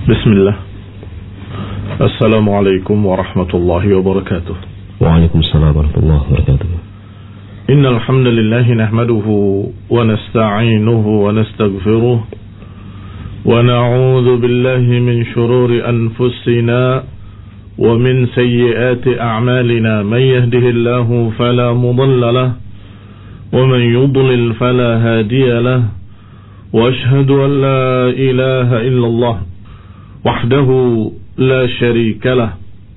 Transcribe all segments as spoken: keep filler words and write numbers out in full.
Bismillah. Assalamualaikum warahmatullahi wabarakatuh. Waalaikumsalam warahmatullahi wabarakatuh. Innal hamdalillah nahmaduhu wa nasta'inuhu wa nastaghfiruh wa na'udzu billahi min shururi anfusina wa min sayyiati a'malina. Man yahdihillahu fala mudilla lahu wa man yudlil fala hadiya lahu. Wa ashhadu an la ilaha illallah وحده لا شريك له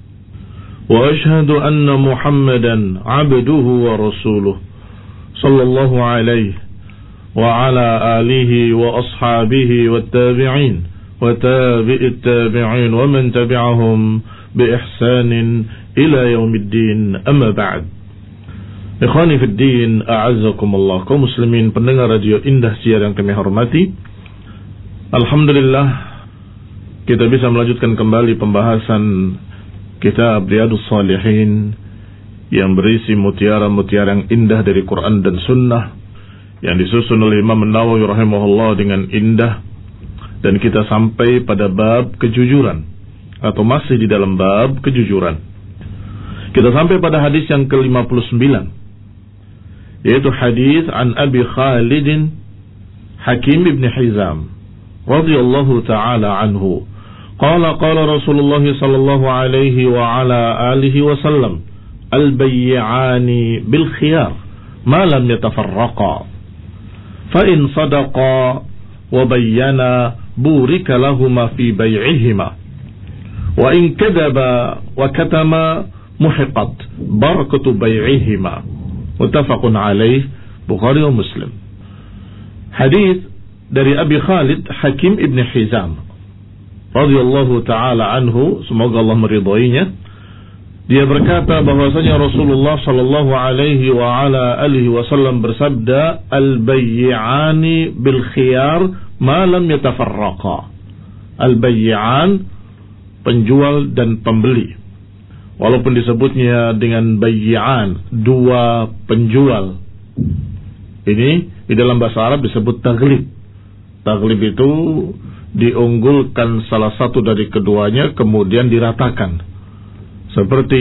وأشهد أن محمدا عبده ورسوله صلى الله عليه وعلى آله وأصحابه والتابعين وتابع التابعين ومن تبعهم بإحسان إلى يوم الدين أما بعد. Ikhwani fi din, a'azzakumullah. Kaum muslimin pendengar radio Indah Siar yang kami hormati, alhamdulillah kita bisa melanjutkan kembali pembahasan kitab Riyadhus Shalihin yang berisi mutiara-mutiara yang indah dari Quran dan Sunnah yang disusun oleh Imam Nawawi rahimahullah dengan indah, dan kita sampai pada bab kejujuran atau masih di dalam bab kejujuran. Kita sampai pada hadis yang ke lima puluh sembilan, yaitu hadis an Abi Khalid Hakim ibn Hizam radhiyallahu ta'ala anhu. Qala qala Rasulullah sallallahu alaihi wa ala alihi wa sallam, al-bay'ani bil khiyar ma lam yatafarraqa fa in sadaqa wa bayyana burika lahumā fi bay'ihima wa in kadaba wa katama muhiqat barakatu bay'ihima. Muttafaqun alaih, Bukhari wa Muslim. Hadis dari Abi Khalid Hakim ibn Hizam radhiyallahu ta'ala anhu, semoga Allah meridhoinya. Dia berkata bahwasanya Rasulullah sallallahu alaihi wa ala alihi wasallam bersabda, al-bay'ani bil khiyar ma lam yatafarraqa. Al-bay'an, penjual dan pembeli. Walaupun disebutnya dengan bay'an, dua penjual. Ini di dalam bahasa Arab disebut taglib. Taglib itu diunggulkan salah satu dari keduanya kemudian diratakan, seperti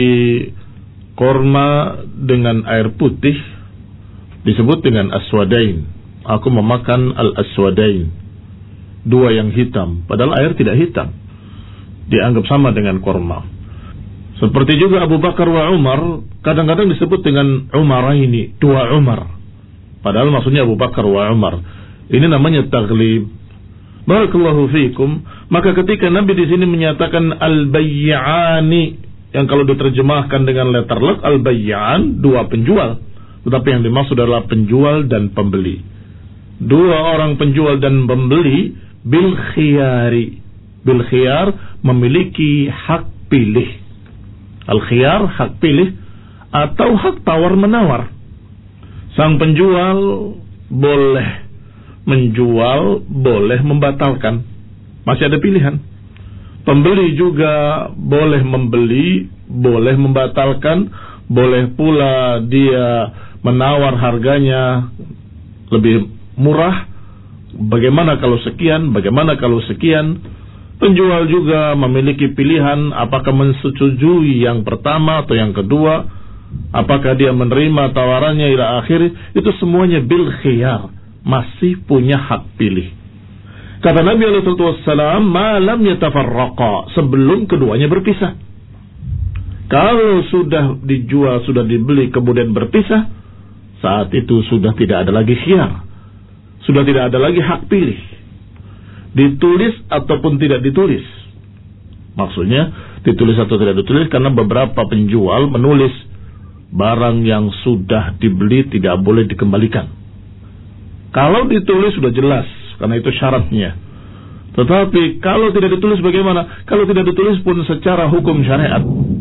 korma dengan air putih disebut dengan aswadain. Aku memakan al-aswadain, dua yang hitam, padahal air tidak hitam, dianggap sama dengan korma. Seperti juga Abu Bakar wa Umar, kadang-kadang disebut dengan Umaraini, dua Umar, padahal maksudnya Abu Bakar wa Umar. Ini namanya taglib. Barakallahu fiikum. Maka ketika Nabi di sini menyatakan al-bay'ani, yang kalau diterjemahkan dengan letter luck, al-bay'an, dua penjual, tetapi yang dimaksud adalah penjual dan pembeli. Dua orang penjual dan pembeli bil khiyari. Bil khiyar, memiliki hak pilih. Al-khiyar, hak pilih atau hak tawar-menawar. Sang penjual boleh menjual, boleh membatalkan, masih ada pilihan. Pembeli juga boleh membeli, boleh membatalkan, boleh pula dia menawar harganya lebih murah. Bagaimana kalau sekian, bagaimana kalau sekian. Penjual juga memiliki pilihan, apakah menyetujui yang pertama atau yang kedua, apakah dia menerima tawarannya ila akhir. Itu semuanya bil khiyar, masih punya hak pilih. Kata Nabi alaihi wasallam, ma lam yatafarraqa, sebelum keduanya berpisah. Kalau sudah dijual, sudah dibeli kemudian berpisah, saat itu sudah tidak ada lagi khiyar, sudah tidak ada lagi hak pilih, ditulis ataupun tidak ditulis. Maksudnya ditulis atau tidak ditulis, karena beberapa penjual menulis barang yang sudah dibeli tidak boleh dikembalikan. Kalau ditulis sudah jelas, karena itu syaratnya. Tetapi kalau tidak ditulis bagaimana? Kalau tidak ditulis pun secara hukum syariat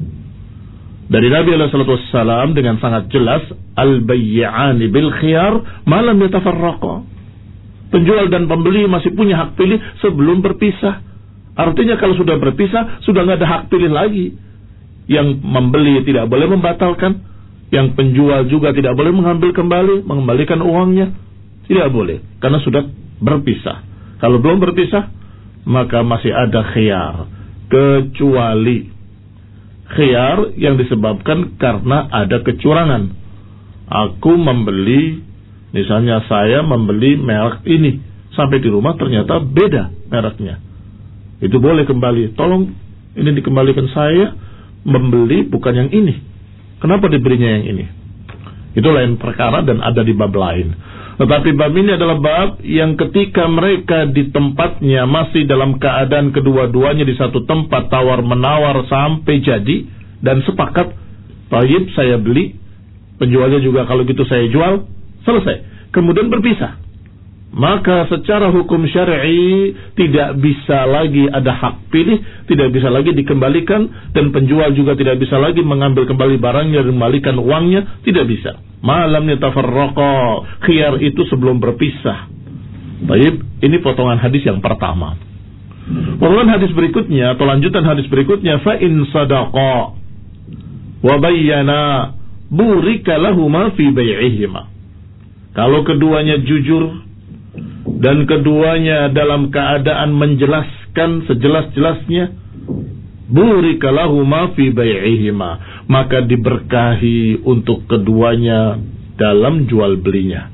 dari Nabi alaihi wasallam dengan sangat jelas, al-bay'ani bil khiyar ma lam yatafarraqa. Penjual dan pembeli masih punya hak pilih sebelum berpisah. Artinya kalau sudah berpisah, sudah nggak ada hak pilih lagi. Yang membeli tidak boleh membatalkan, yang penjual juga tidak boleh mengambil kembali, mengembalikan uangnya. Tidak boleh, karena sudah berpisah. Kalau belum berpisah, maka masih ada khiyar, kecuali khiyar yang disebabkan karena ada kecurangan. Aku membeli, misalnya saya membeli merek ini, sampai di rumah ternyata beda mereknya. Itu boleh kembali. Tolong ini dikembalikan, saya membeli bukan yang ini. Kenapa diberinya yang ini? Itu lain perkara dan ada di bab lain. Tetapi bab ini adalah bab yang ketika mereka di tempatnya masih dalam keadaan kedua-duanya di satu tempat tawar-menawar sampai jadi dan sepakat, baik saya beli, penjualnya juga kalau gitu saya jual, selesai. Kemudian berpisah. Maka secara hukum syar'i tidak bisa lagi ada hak pilih, tidak bisa lagi dikembalikan, dan penjual juga tidak bisa lagi mengambil kembali barangnya dan mengembalikan uangnya, tidak bisa. Malam yatafarraqa, khiyar itu sebelum berpisah. Baik, ini potongan hadis yang pertama. Potongan hadis berikutnya atau lanjutan hadis berikutnya, fa in sadaqa wa bayyana burika lahuma fi bai'ihima. Kalau keduanya jujur dan keduanya dalam keadaan menjelaskan sejelas-jelasnya, burika lahuma fi bai'ihima, maka diberkahi untuk keduanya dalam jual belinya.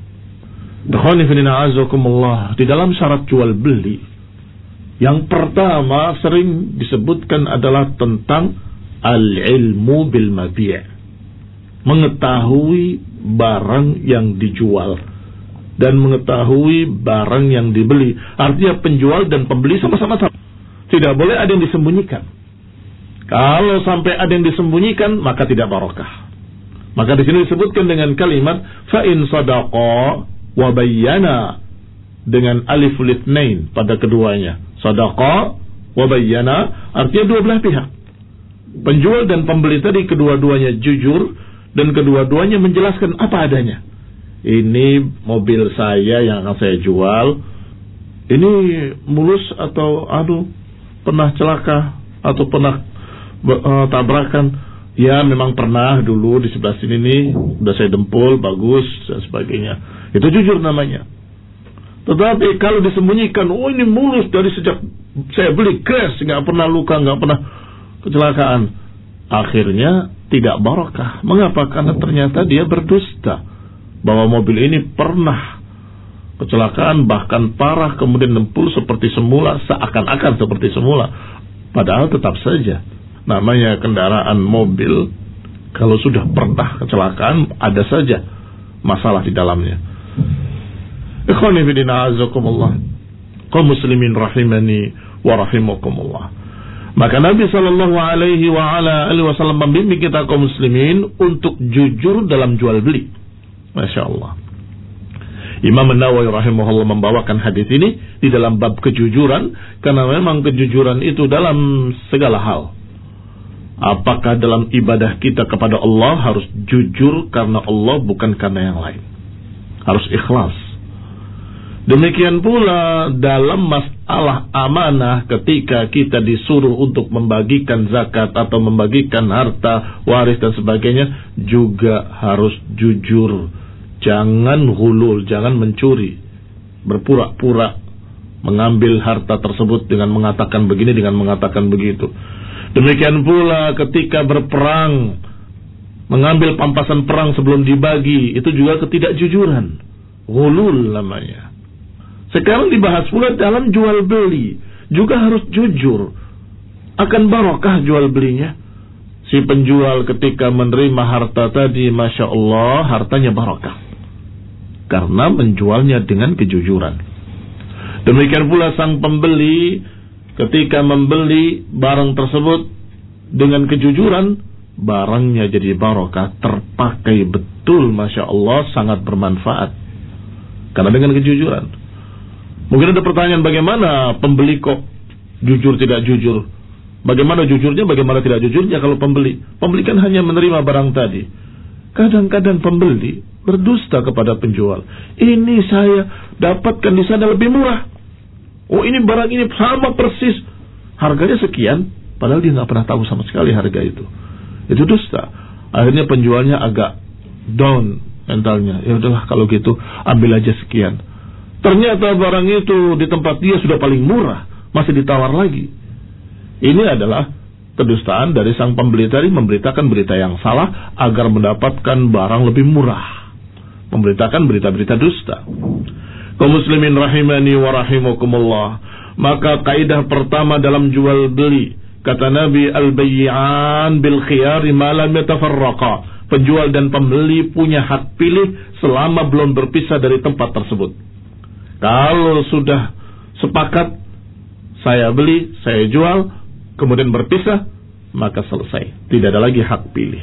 Di dalam syarat jual beli, yang pertama sering disebutkan adalah tentang al-ilmu bil mabi', mengetahui barang yang dijual dan mengetahui barang yang dibeli. Artinya penjual dan pembeli sama-sama tahu. Tidak boleh ada yang disembunyikan. Kalau sampai ada yang disembunyikan, maka tidak barokah. Maka di sini disebutkan dengan kalimat fa in sadaqa wa bayyana, dengan alif litnain pada keduanya. Sadaqa wa bayyana artinya dua belah pihak. Penjual dan pembeli tadi kedua-duanya jujur dan kedua-duanya menjelaskan apa adanya. Ini mobil saya yang akan saya jual, ini mulus atau aduh pernah celaka atau pernah uh, tabrakan. Ya memang pernah dulu di sebelah sini nih, udah saya dempul, bagus dan sebagainya. Itu jujur namanya. Tetapi kalau disembunyikan, oh ini mulus dari sejak saya beli, crash, nggak pernah luka, nggak pernah kecelakaan, akhirnya tidak barokah. Mengapa? Karena ternyata dia berdusta bahwa mobil ini pernah kecelakaan, bahkan parah, kemudian dempul seperti semula, seakan-akan seperti semula, padahal tetap saja namanya kendaraan mobil, kalau sudah pernah kecelakaan ada saja masalah di dalamnya. Ikhwani fillah azakumullah, kaum muslimin rahimani wa rahimakumullah. Maka Nabi sallallahu alaihi wa ala alihi wasallam membimbing kita kaum muslimin untuk jujur dalam jual beli. Masya Allah. Imam An-Nawawi rahimahullah membawakan hadis ini di dalam bab kejujuran, karena memang kejujuran itu dalam segala hal. Apakah dalam ibadah kita kepada Allah harus jujur karena Allah, bukan karena yang lain. Harus ikhlas. Demikian pula dalam masalah amanah, ketika kita disuruh untuk membagikan zakat atau membagikan harta waris dan sebagainya, juga harus jujur. Jangan hulul, jangan mencuri, berpura-pura mengambil harta tersebut dengan mengatakan begini, dengan mengatakan begitu. Demikian pula ketika berperang, mengambil pampasan perang sebelum dibagi, itu juga ketidakjujuran, hulul namanya. Sekarang dibahas pula dalam jual beli, juga harus jujur. Akan barokah jual belinya. Si penjual ketika menerima harta tadi, Masya Allah, hartanya barokah, karena menjualnya dengan kejujuran. Demikian pula sang pembeli, ketika membeli barang tersebut dengan kejujuran, barangnya jadi barokah, terpakai betul, Masya Allah, sangat bermanfaat, karena dengan kejujuran. Mungkin ada pertanyaan, bagaimana pembeli kok jujur tidak jujur? Bagaimana jujurnya, bagaimana tidak jujurnya kalau pembeli? Pembeli kan hanya menerima barang tadi. Kadang-kadang pembeli berdusta kepada penjual. Ini saya dapatkan di sana lebih murah. Oh ini barang ini sama persis, harganya sekian, padahal dia nggak pernah tahu sama sekali harga itu. Itu dusta. Akhirnya penjualnya agak down mentalnya. Ya udahlah kalau gitu ambil aja sekian. Ternyata barang itu di tempat dia sudah paling murah, masih ditawar lagi. Ini adalah kedustaan dari sang pembeli tadi, memberitakan berita yang salah agar mendapatkan barang lebih murah, memberitakan berita-berita dusta. Kaum muslimin rahimani wa rahimakumullah, maka kaidah pertama dalam jual beli, kata Nabi, al-bay'an bil khiyari ma lam yatafarraqa. Penjual dan pembeli punya hak pilih selama belum berpisah dari tempat tersebut. Kalau sudah sepakat, saya beli, saya jual, kemudian berpisah, maka selesai. Tidak ada lagi hak pilih.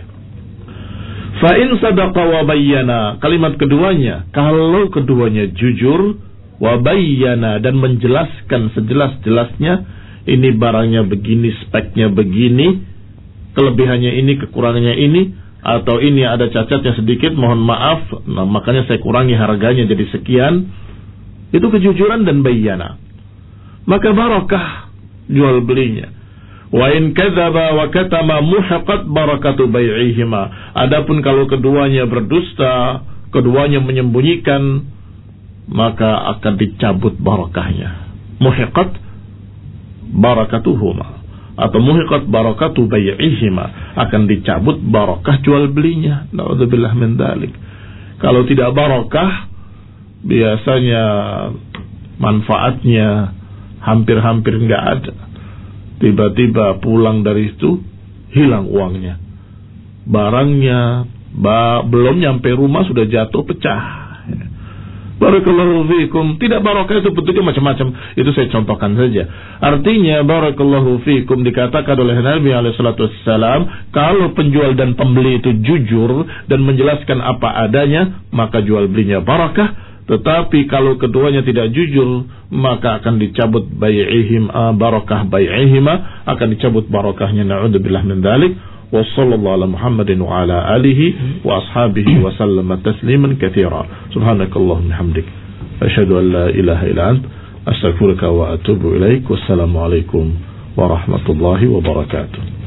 Fa in sadaqa wa bayyana, kalimat keduanya, kalau keduanya jujur, wa bayyana, dan menjelaskan sejelas-jelasnya, ini barangnya begini, speknya begini, kelebihannya ini, kekurangannya ini, atau ini ada cacatnya sedikit, mohon maaf, nah makanya saya kurangi harganya jadi sekian. Itu kejujuran dan bayyana, maka barakah jual belinya. Wa in kadzaba wa katama muhaqat barakatu bai'ihima. Adapun kalau keduanya berdusta, keduanya menyembunyikan, maka akan dicabut barakahnya. Muhiqat barakatuhuma, atau muhiqat barakatu bai'ihima, akan dicabut barakah jual belinya. Naudzubillah min dzalik. Kalau tidak barakah, biasanya manfaatnya hampir-hampir enggak ada. Tiba-tiba pulang dari itu, hilang uangnya, barangnya ba, belum nyampe rumah sudah jatuh pecah. Barakallahu fiikum. Tidak barakah itu bentuknya macam-macam. Itu saya contohkan saja. Artinya barakallahu fiikum dikatakan oleh Nabi alaihi salatu wassalam, kalau penjual dan pembeli itu jujur dan menjelaskan apa adanya, maka jual belinya barakah. Tetapi kalau keduanya tidak jujur, maka akan dicabut bai'ihim, barakah bai'ihima, akan dicabut barakahnya. Na'udzubillah min dzalik. Wa sallallahu ala Muhammadin wa ala alihi wa ashabihi wa sallama tasliman katsira. Subhanakallahumma hamdik, asyhadu an la ilaha illa ant, astaghfiruka wa atubu ilaik. Wassalamu alaikum warahmatullahi wabarakatuh.